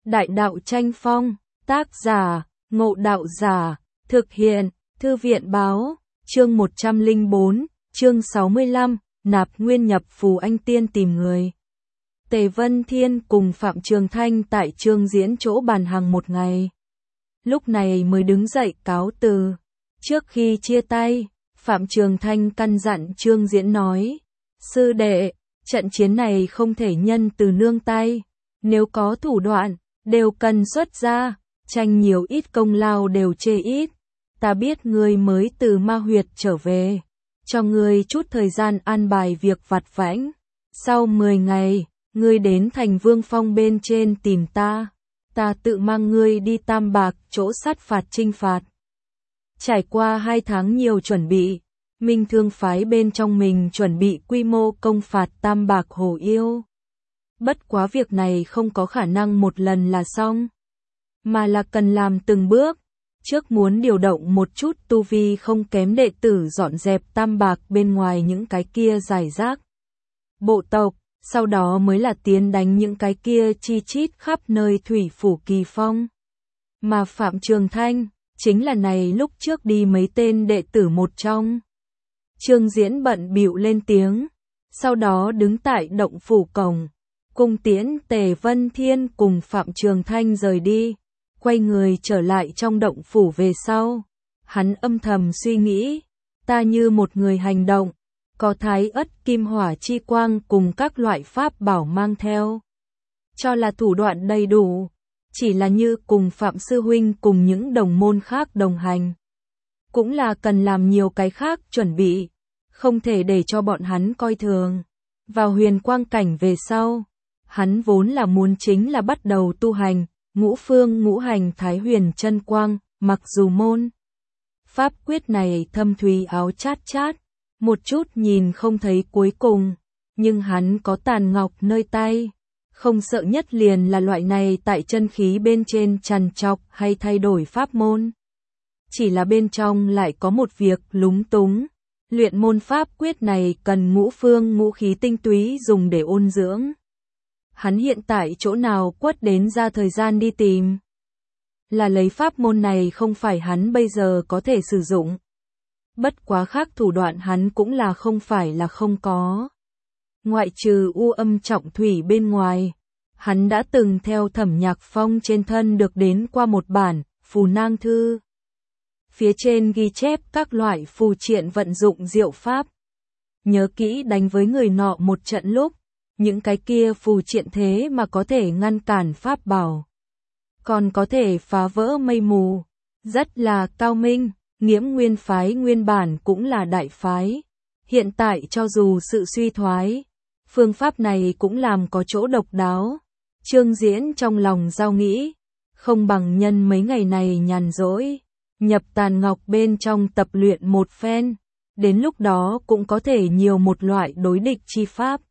Đại đạo tranh phong, tác giả, Ngộ Đạo Giả, thực hiện, Thư viện báo, chương 104, chương 65, nạp nguyên nhập phù anh tiên tìm người. Tề Vân Thiên cùng Phạm Trường Thanh tại Trương Diễn chỗ bàn hàng một ngày. Lúc này mới đứng dậy cáo từ. Trước khi chia tay, Phạm Trường Thanh căn dặn Trương Diễn nói, sư đệ, trận chiến này không thể nhân từ nương tay, nếu có thủ đoạn, đều cần xuất ra, tranh nhiều ít công lao đều chê ít. Ta biết ngươi mới từ ma huyệt trở về, cho ngươi chút thời gian an bài việc vặt vãnh. Sau 10 ngày, ngươi đến thành Vương Phong bên trên tìm ta, ta tự mang ngươi đi Tam Bạc chỗ sát phạt trinh phạt. Trải qua 2 tháng nhiều chuẩn bị, Minh Thương phái bên trong mình chuẩn bị quy mô công phạt Tam Bạc Hồ Yêu. Bất quá việc này không có khả năng một lần là xong, mà là cần làm từng bước. Trước muốn điều động một chút tu vi không kém đệ tử dọn dẹp Tam Bạc bên ngoài những cái kia rải rác bộ tộc, sau đó mới là tiến đánh những cái kia chi chít khắp nơi thủy phủ kỳ phong. Mà Phạm Trường Thanh, chính là này lúc trước đi mấy tên đệ tử một trong. Trương Diễn bận bịu lên tiếng, sau đó đứng tại động phủ cổng, cung tiễn Tề Vân Thiên cùng Phạm Trường Thanh rời đi. Quay người trở lại trong động phủ về sau, hắn âm thầm suy nghĩ, ta như một người hành động, có thái ất kim hỏa chi quang cùng các loại pháp bảo mang theo. Cho là thủ đoạn đầy đủ, chỉ là như cùng Phạm Sư Huynh cùng những đồng môn khác đồng hành. Cũng là cần làm nhiều cái khác chuẩn bị, không thể để cho bọn hắn coi thường. Vào huyền quang cảnh về sau, hắn vốn là muốn chính là bắt đầu tu hành. Ngũ phương ngũ hành thái huyền chân quang, mặc dù môn pháp quyết này thâm thúy áo chát chát, một chút nhìn không thấy cuối cùng, nhưng hắn có tàn ngọc nơi tay, không sợ nhất liền là loại này tại chân khí bên trên trằn trọc hay thay đổi pháp môn. Chỉ là bên trong lại có một việc lúng túng, luyện môn pháp quyết này cần ngũ phương ngũ khí tinh túy dùng để ôn dưỡng. Hắn hiện tại chỗ nào quất đến ra thời gian đi tìm. Là lấy pháp môn này không phải hắn bây giờ có thể sử dụng. Bất quá khác thủ đoạn hắn cũng là không phải là không có. Ngoại trừ u âm trọng thủy bên ngoài, hắn đã từng theo Thẩm Nhạc Phong trên thân được đến qua một bản phù nang thư. Phía trên ghi chép các loại phù triện vận dụng diệu pháp. Nhớ kỹ đánh với người nọ một trận lúc, những cái kia phù triện thế mà có thể ngăn cản pháp bảo, còn có thể phá vỡ mây mù, rất là cao minh. Nghiễm Nguyên phái nguyên bản cũng là đại phái, hiện tại cho dù sự suy thoái, phương pháp này cũng làm có chỗ độc đáo. Trương Diễn trong lòng giao nghĩ, không bằng nhân mấy ngày này nhàn rỗi, nhập tàn ngọc bên trong tập luyện một phen, đến lúc đó cũng có thể nhiều một loại đối địch chi pháp.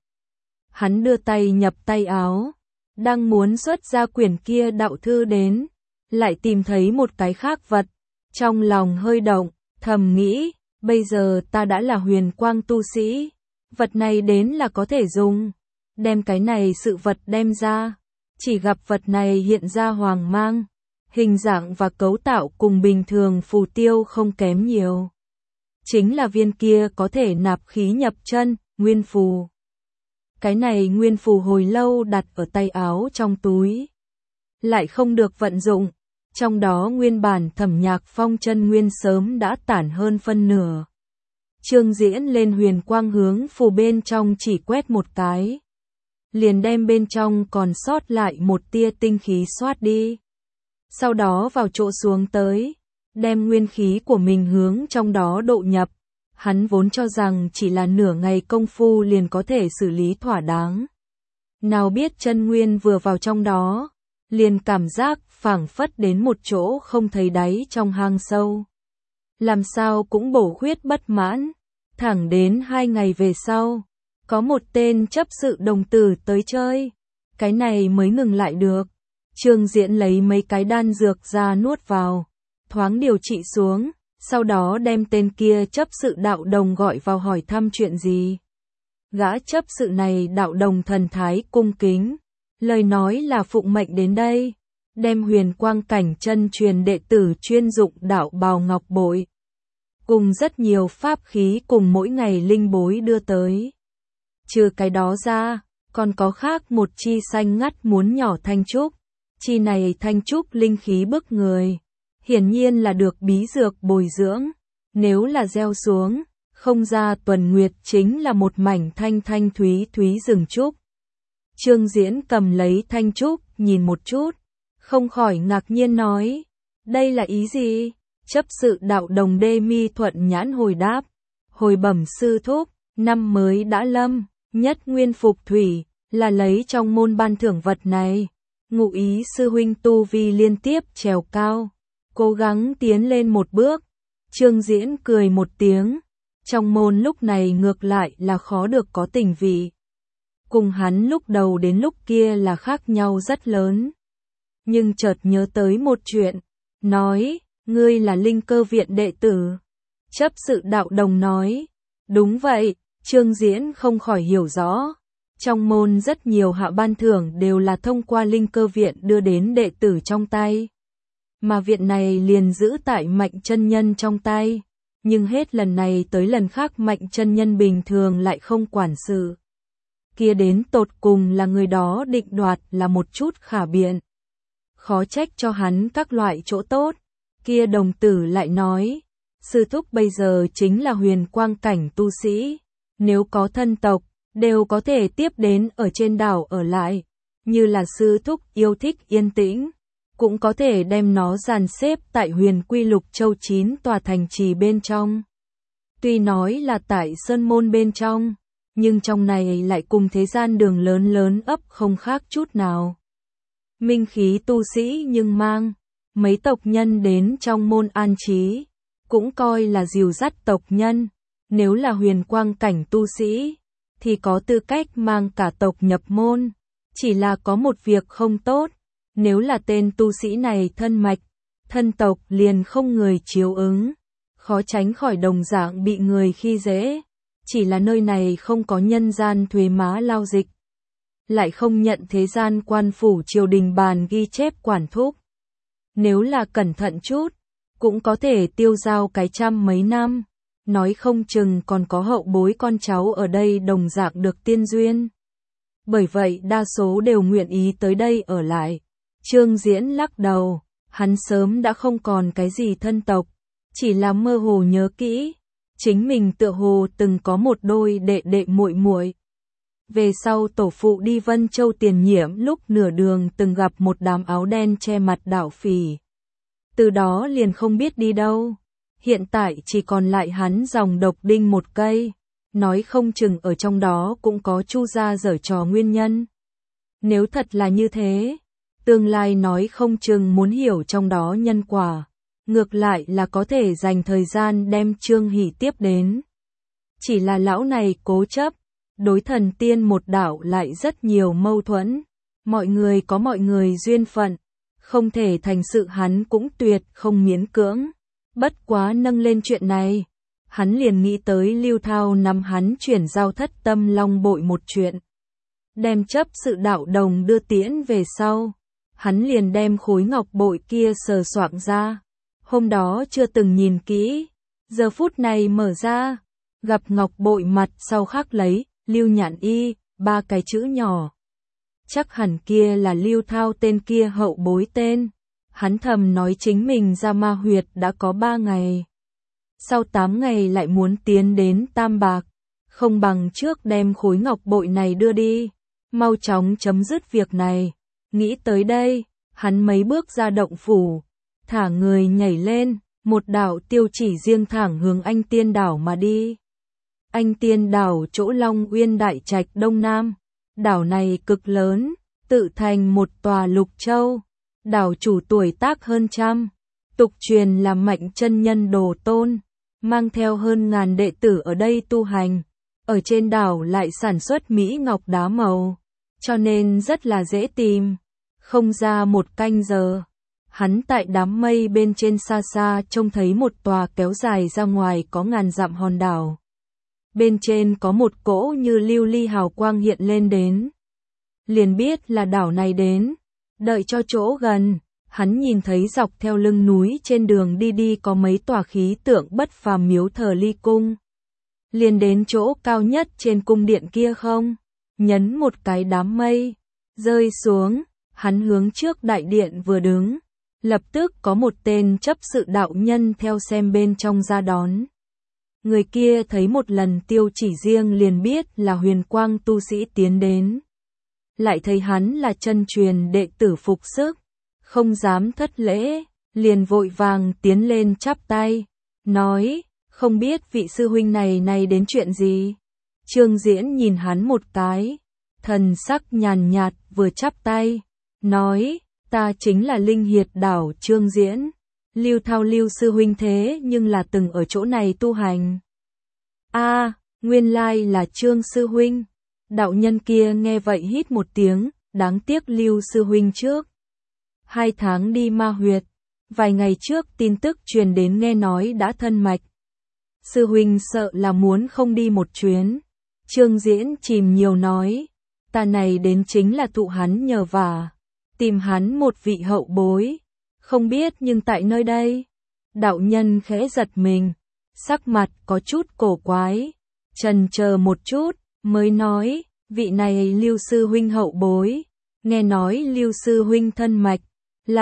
Hắn đưa tay nhập tay áo, đang muốn xuất ra quyển kia đạo thư đến, lại tìm thấy một cái khác vật, trong lòng hơi động, thầm nghĩ, bây giờ ta đã là huyền quang tu sĩ, vật này đến là có thể dùng, đem cái này sự vật đem ra, chỉ gặp vật này hiện ra hoàng mang, hình dạng và cấu tạo cùng bình thường phù tiêu không kém nhiều. Chính là viên kia có thể nạp khí nhập chân, nguyên phù. Cái này nguyên phù hồi lâu đặt ở tay áo trong túi, lại không được vận dụng, trong đó nguyên bản Thẩm Nhạc Phong chân nguyên sớm đã tản hơn phân nửa. Trương Diễn lên huyền quang hướng phù bên trong chỉ quét một cái, liền đem bên trong còn sót lại một tia tinh khí xoát đi. Sau đó vào chỗ xuống tới, đem nguyên khí của mình hướng trong đó độ nhập. Hắn vốn cho rằng chỉ là nửa ngày công phu liền có thể xử lý thỏa đáng. Nào biết chân nguyên vừa vào trong đó, liền cảm giác phảng phất đến một chỗ không thấy đáy trong hang sâu. Làm sao cũng bổ khuyết bất mãn, thẳng đến 2 ngày về sau, có một tên chấp sự đồng tử tới chơi, cái này mới ngừng lại được. Trương Diễn lấy mấy cái đan dược ra nuốt vào, thoáng điều trị xuống. Sau đó đem tên kia chấp sự đạo đồng gọi vào hỏi thăm chuyện gì. Gã chấp sự này đạo đồng thần thái cung kính, lời nói là phụng mệnh đến đây, đem huyền quang cảnh chân truyền đệ tử chuyên dụng đạo bào ngọc bội, cùng rất nhiều pháp khí cùng mỗi ngày linh bối đưa tới. Trừ cái đó ra, còn có khác một chi xanh ngắt muốn nhỏ thanh trúc. Chi này thanh trúc linh khí bức người, hiển nhiên là được bí dược bồi dưỡng, nếu là gieo xuống, không ra tuần nguyệt chính là một mảnh thanh thanh thúy thúy rừng trúc. Trương Diễn cầm lấy thanh trúc, nhìn một chút, không khỏi ngạc nhiên nói, đây là ý gì? Chấp sự đạo đồng Đê Mi thuận nhãn hồi đáp, hồi bẩm sư thúc, năm mới đã lâm, nhất nguyên phục thủy, là lấy trong môn ban thưởng vật này. Ngụ ý sư huynh tu vi liên tiếp trèo cao, cố gắng tiến lên một bước. Trương Diễn cười một tiếng, trong môn lúc này ngược lại là khó được có tình vị. Cùng hắn lúc đầu đến lúc kia là khác nhau rất lớn. Nhưng chợt nhớ tới một chuyện, nói, ngươi là Linh Cơ viện đệ tử. Chấp sự đạo đồng nói, đúng vậy. Trương Diễn không khỏi hiểu rõ. Trong môn rất nhiều hạ ban thưởng đều là thông qua Linh Cơ viện đưa đến đệ tử trong tay. Mà viện này liền giữ tại Mạnh chân nhân trong tay. Nhưng hết lần này tới lần khác Mạnh chân nhân bình thường lại không quản sự. Kia đến tột cùng là người đó định đoạt là một chút khả biện. Khó trách cho hắn các loại chỗ tốt. Kia đồng tử lại nói, sư thúc bây giờ chính là huyền quang cảnh tu sĩ. Nếu có thân tộc, đều có thể tiếp đến ở trên đảo ở lại. Như là sư thúc yêu thích yên tĩnh, cũng có thể đem nó dàn xếp tại huyền quy lục châu 9 tòa thành trì bên trong. Tuy nói là tại sơn môn bên trong, nhưng trong này lại cùng thế gian đường lớn lớn ấp không khác chút nào. Minh khí tu sĩ nhưng mang, mấy tộc nhân đến trong môn an trí, cũng coi là dìu dắt tộc nhân. Nếu là huyền quang cảnh tu sĩ, thì có tư cách mang cả tộc nhập môn. Chỉ là có một việc không tốt, nếu là tên tu sĩ này thân mạch, thân tộc liền không người chiếu ứng, khó tránh khỏi đồng dạng bị người khi dễ. Chỉ là nơi này không có nhân gian thuế má lao dịch, lại không nhận thế gian quan phủ triều đình bàn ghi chép quản thúc. Nếu là cẩn thận chút, cũng có thể tiêu dao cái trăm mấy năm. Nói không chừng còn có hậu bối con cháu ở đây đồng dạng được tiên duyên. Bởi vậy đa số đều nguyện ý tới đây ở lại. Trương Diễn lắc đầu, hắn sớm đã không còn cái gì thân tộc, chỉ là mơ hồ nhớ kỹ, chính mình tựa hồ từng có một đôi đệ đệ muội muội. Về sau tổ phụ đi Vân Châu tiền nhiệm lúc nửa đường từng gặp một đám áo đen che mặt đạo phỉ. Từ đó liền không biết đi đâu. Hiện tại chỉ còn lại hắn dòng độc đinh một cây, nói không chừng ở trong đó cũng có Chu gia giở trò nguyên nhân. Nếu thật là như thế, tương lai nói không chừng muốn hiểu trong đó nhân quả, ngược lại là có thể dành thời gian đem Trương Hỷ tiếp đến. Chỉ là lão này cố chấp, đối thần tiên một đạo lại rất nhiều mâu thuẫn, mọi người có mọi người duyên phận, không thể thành sự hắn cũng tuyệt không miễn cưỡng. Bất quá nâng lên chuyện này, hắn liền nghĩ tới Lưu Thao nắm hắn chuyển giao Thất Tâm Long bội một chuyện. Đem chấp sự đạo đồng đưa tiễn về sau, hắn liền đem khối ngọc bội kia sờ soạng ra. Hôm đó chưa từng nhìn kỹ, giờ phút này mở ra, gặp ngọc bội mặt sau khắc lấy, Lưu Nhạn Y, 3 cái chữ nhỏ. Chắc hẳn kia là Lưu Thao tên kia hậu bối tên. Hắn thầm nói chính mình ra ma huyệt đã có 3 ngày. Sau 8 ngày lại muốn tiến đến Tam Bạc. Không bằng trước đem khối ngọc bội này đưa đi. Mau chóng chấm dứt việc này. Nghĩ tới đây, hắn mấy bước ra động phủ. Thả người nhảy lên, một đạo tiêu chỉ riêng thẳng hướng Anh Tiên đảo mà đi. Anh Tiên đảo chỗ Long Uyên Đại Trạch Đông Nam. Đảo này cực lớn, tự thành một tòa lục châu. Đảo chủ tuổi tác hơn trăm, tục truyền là Mạnh chân nhân đồ tôn, mang theo hơn ngàn đệ tử ở đây tu hành. Ở trên đảo lại sản xuất mỹ ngọc đá màu, cho nên rất là dễ tìm. Không ra một canh giờ, hắn tại đám mây bên trên xa xa trông thấy một tòa kéo dài ra ngoài có ngàn dặm hòn đảo. Bên trên có một cỗ như lưu ly hào quang hiện lên đến. Liền biết là đảo này đến. Đợi cho chỗ gần, Hắn nhìn thấy dọc theo lưng núi trên đường đi đi có mấy tòa khí tượng bất phàm miếu thờ ly cung. Liền đến chỗ cao nhất trên cung điện kia không? Nhấn một cái đám mây, rơi xuống, hắn hướng trước đại điện vừa đứng. Lập tức có một tên chấp sự đạo nhân theo xem bên trong ra đón. Người kia thấy một lần Tiêu Chỉ riêng liền biết là huyền quang tu sĩ tiến đến. Lại thấy hắn là chân truyền đệ tử phục sức, không dám thất lễ, liền vội vàng tiến lên chắp tay, nói, không biết vị sư huynh này đến chuyện gì. Trương Diễn nhìn hắn một cái, thần sắc nhàn nhạt vừa chắp tay, nói, ta chính là Linh Hiệt Đảo Trương Diễn, Lưu Thao Lưu sư huynh thế nhưng là từng ở chỗ này tu hành. A, nguyên lai là Trương sư huynh. Đạo nhân kia nghe vậy hít một tiếng, đáng tiếc Lưu sư huynh trước 2 tháng đi ma huyệt, vài ngày trước tin tức truyền đến nghe nói đã thân mạch. Sư huynh sợ là muốn không đi một chuyến. Trương Diễn chìm nhiều nói, ta này đến chính là thụ hắn nhờ vả, tìm hắn một vị hậu bối, không biết nhưng tại nơi đây. Đạo nhân khẽ giật mình, sắc mặt có chút cổ quái, chần chờ một chút, mới nói, vị này Lưu sư huynh hậu bối, nghe nói Lưu sư huynh thân mạch, là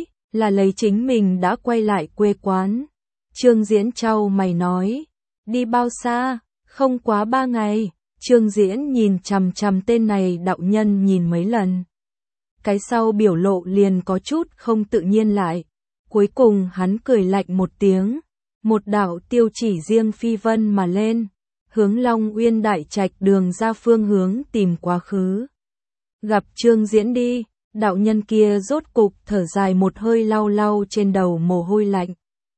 lấy chính mình đã quay lại quê quán. Trương Diễn chau mày nói, đi bao xa, không quá 3 ngày. Trương Diễn nhìn chằm chằm tên này đạo nhân nhìn mấy lần. Cái sau biểu lộ liền có chút không tự nhiên lại. Cuối cùng hắn cười lạnh một tiếng. Một đạo Tiêu Chỉ riêng phi vân mà lên. Hướng Long Uyên Đại Trạch đường ra phương hướng tìm quá khứ. Gặp Trương Diễn đi, đạo nhân kia rốt cục thở dài một hơi lau lau trên đầu mồ hôi lạnh.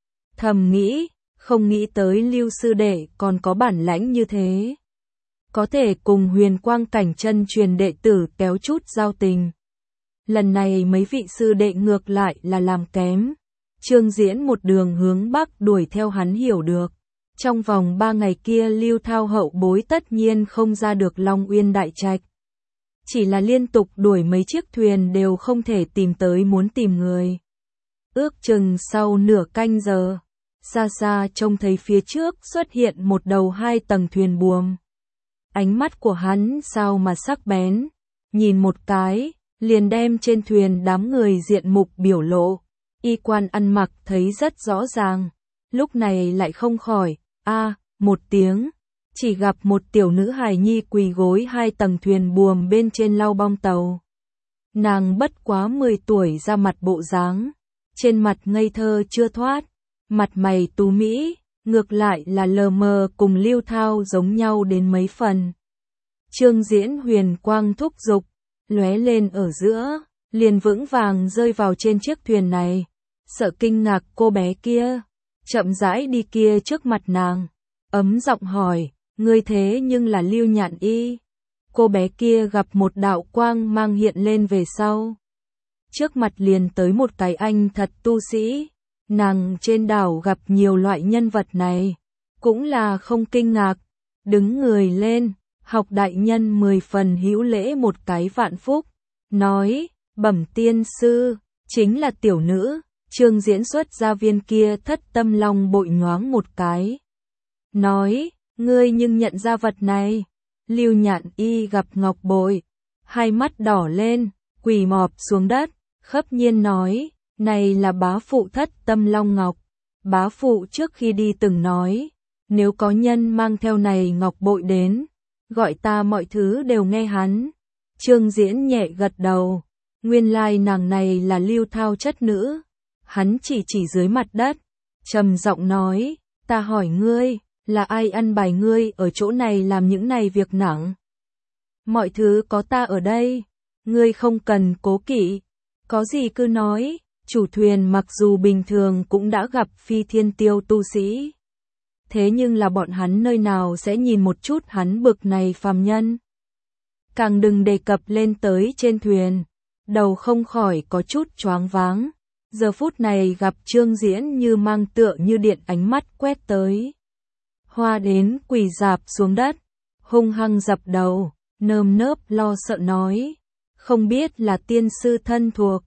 Thầm nghĩ, không nghĩ tới Lưu sư đệ còn có bản lãnh như thế. Có thể cùng huyền quang cảnh chân truyền đệ tử kéo chút giao tình. Lần này mấy vị sư đệ ngược lại là làm kém. Trương Diễn một đường hướng bắc đuổi theo hắn hiểu được. Trong vòng 3 ngày kia Lưu Thao hậu bối tất nhiên không ra được Long Uyên Đại Trạch. Chỉ là liên tục đuổi mấy chiếc thuyền đều không thể tìm tới muốn tìm người. Ước chừng sau nửa canh giờ, xa xa trông thấy phía trước xuất hiện một đầu 2 tầng thuyền buồm. Ánh mắt của hắn sao mà sắc bén, nhìn một cái, liền đem trên thuyền đám người diện mục biểu lộ, y quan ăn mặc thấy rất rõ ràng, lúc này lại không khỏi, một tiếng, chỉ gặp một tiểu nữ hài nhi quỳ gối 2 tầng thuyền buồm bên trên lau bong tàu. Nàng bất quá 10 tuổi ra mặt bộ dáng, trên mặt ngây thơ chưa thoát, mặt mày tú mỹ, ngược lại là lờ mờ cùng Lưu Thao giống nhau đến mấy phần. Trương Diễn huyền quang thúc dục, lóe lên ở giữa, liền vững vàng rơi vào trên chiếc thuyền này. Sợ kinh ngạc cô bé kia, chậm rãi đi kia trước mặt nàng, ấm giọng hỏi, ngươi thế nhưng là Lưu Nhạn Y. Cô bé kia gặp một đạo quang mang hiện lên về sau. Trước mặt liền tới một cái anh thật tu sĩ. Nàng trên đảo gặp nhiều loại nhân vật này, cũng là không kinh ngạc, đứng người lên, học đại nhân 10 phần hữu lễ một cái vạn phúc, nói, bẩm tiên sư, chính là tiểu nữ. Trương Diễn xuất ra viên kia thất tâm long bội nhoáng một cái, nói, ngươi nhưng nhận ra vật này. Lưu Nhạn Y gặp ngọc bội, hai mắt đỏ lên, quỳ mọp xuống đất, khấp nhiên nói, này là bá phụ thất tâm long ngọc. Bá phụ trước khi đi từng nói, nếu có nhân mang theo này ngọc bội đến, gọi ta mọi thứ đều nghe hắn. Trương Diễn nhẹ gật đầu, nguyên lai nàng này là Lưu Thao chất nữ. Hắn chỉ dưới mặt đất, trầm giọng nói, ta hỏi ngươi, là ai ăn bài ngươi ở chỗ này làm những này việc nặng? Mọi thứ có ta ở đây, ngươi không cần cố kỵ, có gì cứ nói. Chủ thuyền mặc dù bình thường cũng đã gặp phi thiên tiêu tu sĩ, thế nhưng là bọn hắn nơi nào sẽ nhìn một chút hắn bực này phàm nhân. Càng đừng đề cập lên tới trên thuyền, đầu không khỏi có chút choáng váng. Giờ phút này gặp Trương Diễn như mang tựa như điện ánh mắt quét tới. Hoa đến quỳ rạp xuống đất, hung hăng dập đầu, nơm nớp lo sợ nói, không biết là tiên sư thân thuộc.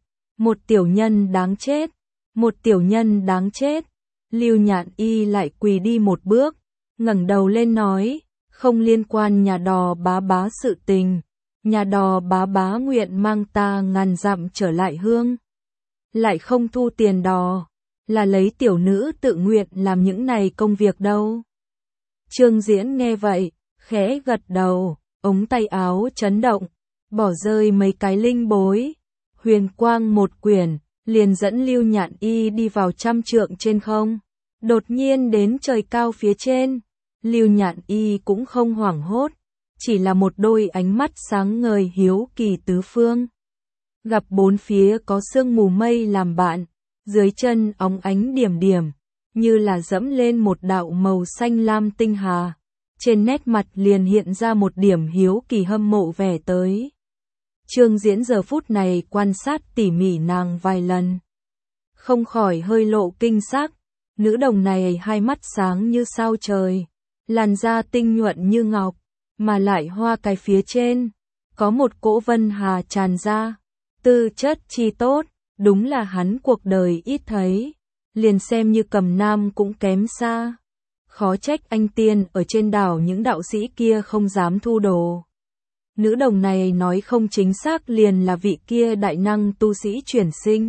Một tiểu nhân đáng chết, một tiểu nhân đáng chết. Lưu Nhạn Y lại quỳ đi một bước, ngẩng đầu lên nói, không liên quan nhà đò bá bá sự tình. Nhà đò bá bá nguyện mang ta ngàn dặm trở lại hương. Lại không thu tiền đò, là lấy tiểu nữ tự nguyện làm những này công việc đâu. Trương Diễn nghe vậy, khẽ gật đầu, ống tay áo chấn động, bỏ rơi mấy cái linh bối. Huyền quang một quyển, liền dẫn Lưu Nhạn Y đi vào 100 trượng trên không. Đột nhiên đến trời cao phía trên, Lưu Nhạn Y cũng không hoảng hốt, chỉ là một đôi ánh mắt sáng ngời hiếu kỳ tứ phương. Gặp bốn phía có sương mù mây làm bạn, dưới chân óng ánh điểm điểm, như là dẫm lên một đạo màu xanh lam tinh hà. Trên nét mặt liền hiện ra một điểm hiếu kỳ hâm mộ vẻ tới. Trương Diễn giờ phút này quan sát tỉ mỉ nàng vài lần, không khỏi hơi lộ kinh sắc. Nữ đồng này hai mắt sáng như sao trời, làn da tinh nhuận như ngọc, mà lại hoa cái phía trên có một cỗ vân hà tràn ra, tư chất chi tốt, đúng là hắn cuộc đời ít thấy, liền xem như Cầm Nam cũng kém xa. Khó trách anh tiên ở trên đảo những đạo sĩ kia không dám thu đồ. Nữ đồng này nói không chính xác liền là vị kia đại năng tu sĩ chuyển sinh,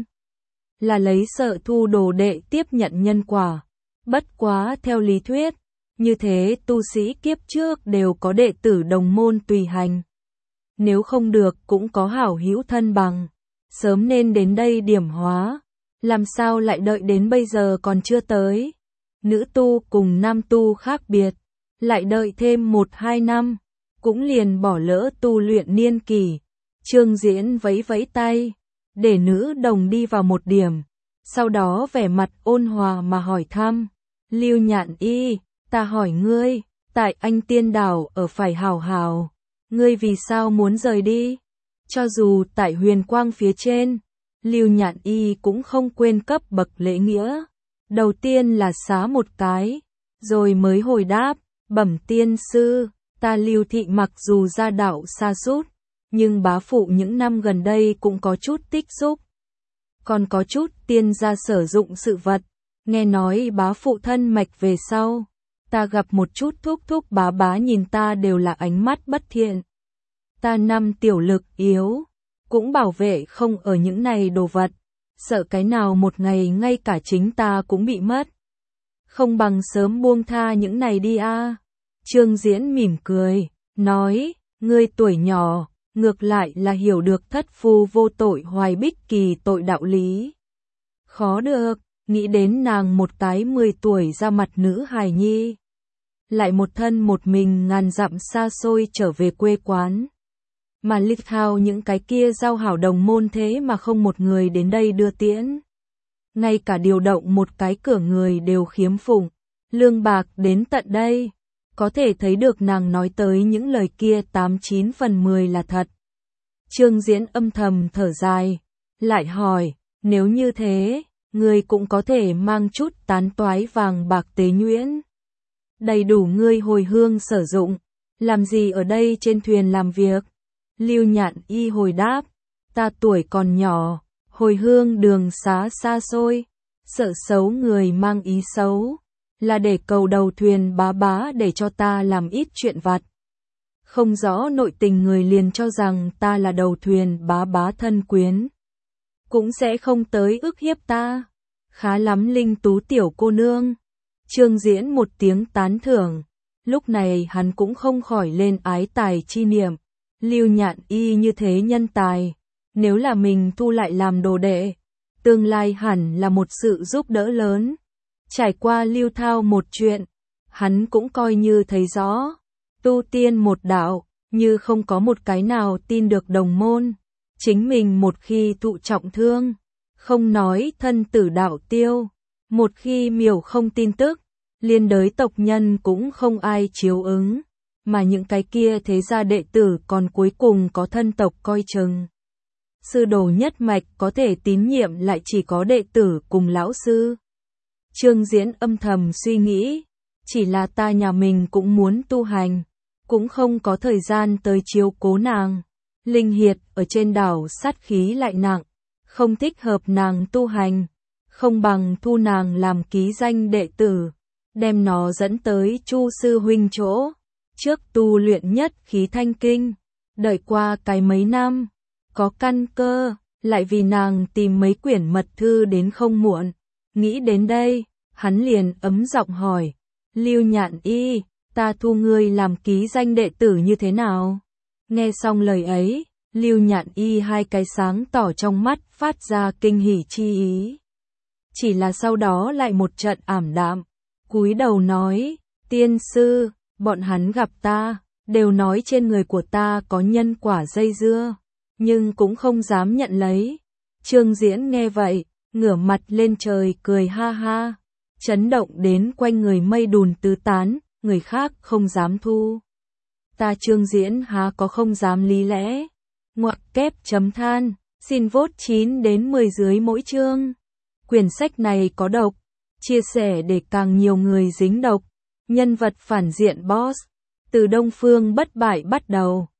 là lấy sợ thu đồ đệ tiếp nhận nhân quả. Bất quá theo lý thuyết, như thế tu sĩ kiếp trước đều có đệ tử đồng môn tùy hành. Nếu không được cũng có hảo hữu thân bằng, sớm nên đến đây điểm hóa, làm sao lại đợi đến bây giờ còn chưa tới. Nữ tu cùng nam tu khác biệt, lại đợi thêm 1-2 năm, cũng liền bỏ lỡ tu luyện niên kỳ. Trương Diễn vẫy vẫy tay, để nữ đồng đi vào một điểm, sau đó vẻ mặt ôn hòa mà hỏi thăm, Lưu Nhạn Y, ta hỏi ngươi, tại Anh Tiên Đảo ở phải hảo hảo, ngươi vì sao muốn rời đi? Cho dù tại huyền quang phía trên, Lưu Nhạn Y cũng không quên cấp bậc lễ nghĩa. Đầu tiên là xá một cái, rồi mới hồi đáp, bẩm tiên sư, ta Lưu thị mặc dù gia đạo xa sút, nhưng bá phụ những năm gần đây cũng có chút tích xúc. Còn có chút tiên gia sử dụng sự vật, nghe nói bá phụ thân mạch về sau, ta gặp một chút thúc thúc bá bá nhìn ta đều là ánh mắt bất thiện. Ta năm tiểu lực yếu, cũng bảo vệ không ở những này đồ vật, sợ cái nào một ngày ngay cả chính ta cũng bị mất. Không bằng sớm buông tha những này đi a. Trương Diễn mỉm cười, nói, ngươi tuổi nhỏ, ngược lại là hiểu được thất phu vô tội hoài bích kỳ tội đạo lý. Khó được, nghĩ đến nàng một cái 10 tuổi ra mặt nữ hài nhi, lại một thân một mình ngàn dặm xa xôi trở về quê quán. Mà lịch thao những cái kia giao hảo đồng môn thế mà không một người đến đây đưa tiễn. Ngay cả điều động một cái cửa người đều khiếm phụng, lương bạc đến tận đây. Có thể thấy được nàng nói tới những lời kia 89 phần 10 là thật. Trương Diễn âm thầm thở dài, lại hỏi, nếu như thế, ngươi cũng có thể mang chút tán toái vàng bạc tế nhuyễn. Đầy đủ ngươi hồi hương sử dụng, làm gì ở đây trên thuyền làm việc? Lưu Nhạn Y hồi đáp, ta tuổi còn nhỏ, hồi hương đường xá xa xôi, sợ xấu người mang ý xấu, là để cầu đầu thuyền bá bá để cho ta làm ít chuyện vặt. Không rõ nội tình người liền cho rằng ta là đầu thuyền bá bá thân quyến, cũng sẽ không tới ức hiếp ta. Khá lắm linh tú tiểu cô nương. Trương Diễn một tiếng tán thưởng, lúc này hắn cũng không khỏi lên ái tài chi niệm. Lưu Nhạn Y như thế nhân tài, nếu là mình thu lại làm đồ đệ, tương lai hẳn là một sự giúp đỡ lớn. Trải qua Lưu Thao một chuyện, hắn cũng coi như thấy rõ, tu tiên một đạo, như không có một cái nào tin được đồng môn. Chính mình một khi thụ trọng thương, không nói thân tử đạo tiêu, một khi miểu không tin tức, liên đới tộc nhân cũng không ai chiếu ứng. Mà những cái kia thế gia đệ tử còn cuối cùng có thân tộc coi chừng. Sư đồ nhất mạch có thể tín nhiệm lại chỉ có đệ tử cùng lão sư. Trương Diễn âm thầm suy nghĩ, chỉ là ta nhà mình cũng muốn tu hành, cũng không có thời gian tới chiếu cố nàng. Linh Hiệt ở trên đảo sát khí lại nặng, không thích hợp nàng tu hành, không bằng thu nàng làm ký danh đệ tử, đem nó dẫn tới Chu sư huynh chỗ, trước tu luyện nhất khí thanh kinh, đợi qua cái mấy năm, có căn cơ, lại vì nàng tìm mấy quyển mật thư đến không muộn. Nghĩ đến đây, hắn liền ấm giọng hỏi, Lưu Nhạn Y, ta thu ngươi làm ký danh đệ tử như thế nào? Nghe xong lời ấy, Lưu Nhạn Y hai cái sáng tỏ trong mắt phát ra kinh hỉ chi ý. Chỉ là sau đó lại một trận ảm đạm, cúi đầu nói, tiên sư, bọn hắn gặp ta, đều nói trên người của ta có nhân quả dây dưa, nhưng cũng không dám nhận lấy. Trương Diễn nghe vậy, ngửa mặt lên trời cười ha ha, chấn động đến quanh người mây đùn tứ tán, người khác không dám thu. Ta Trương Diễn há có không dám lý lẽ. Ngoặc kép chấm than, xin vote 9 đến 10 dưới mỗi chương. Quyển sách này có độc, chia sẻ để càng nhiều người dính độc. Nhân vật phản diện boss, từ Đông Phương bất bại bắt đầu.